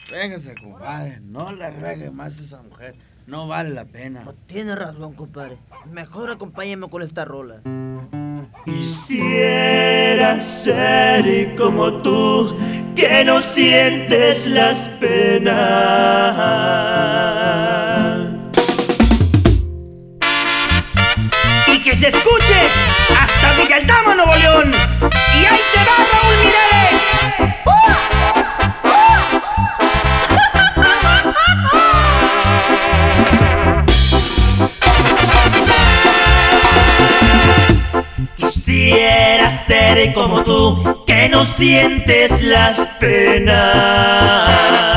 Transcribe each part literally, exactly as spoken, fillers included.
Véngase, compadre, no le regue más a esa mujer, no vale la pena. No tiene razón, compadre. Mejor acompáñeme con esta rola. Quisiera ser como tú, que no sientes las penas, y que se escuche hasta Villaltama, Nuevo León. Y ahí te va Raúl Mireles. Quisiera ser como tú, que no sientes las penas.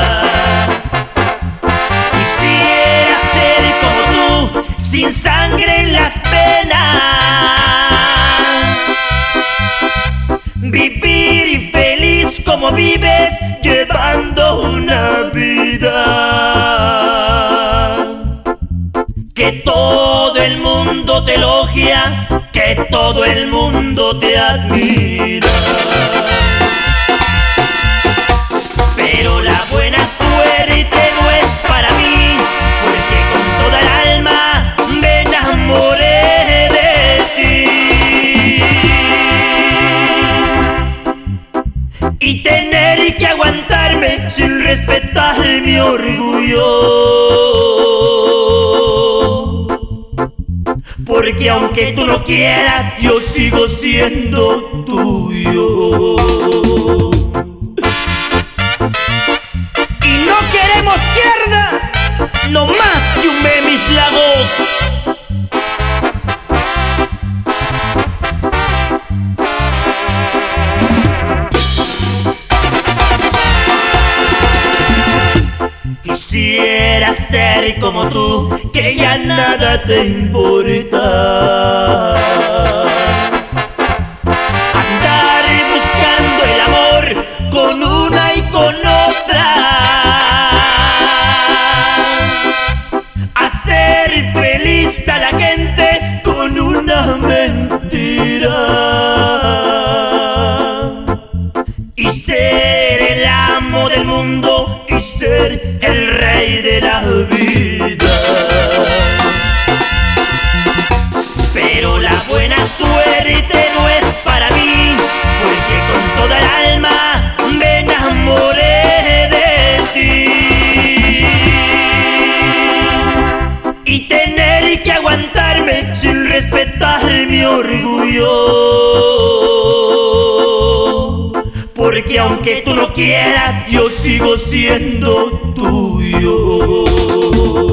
Quisiera ser como tú, sin sangre en las penas. Vivir y feliz como vives, llevando una vida que todo el mundo te elogia, que todo el mundo te admira. Pero la buena suerte no es para mí, porque con toda el alma me enamoré de ti. Y tener que aguantarme sin respetar mi orgullo, porque aunque tú no quieras, yo sigo siendo tuyo. Y no queremos que arda, no más que humee mis lagos. Quisiera ser como tú, que ya nada te importa. Andar buscando el amor con una y con otra. Hacer feliz a la gente con una mentira. Y ser el amo del mundo y ser el rey de la vida. Pero la buena suerte no es para mí, porque con toda el alma me enamoré de ti. Y tener que aguantarme sin respetar mi orgullo, porque aunque tú no quieras, yo sigo siendo tuyo.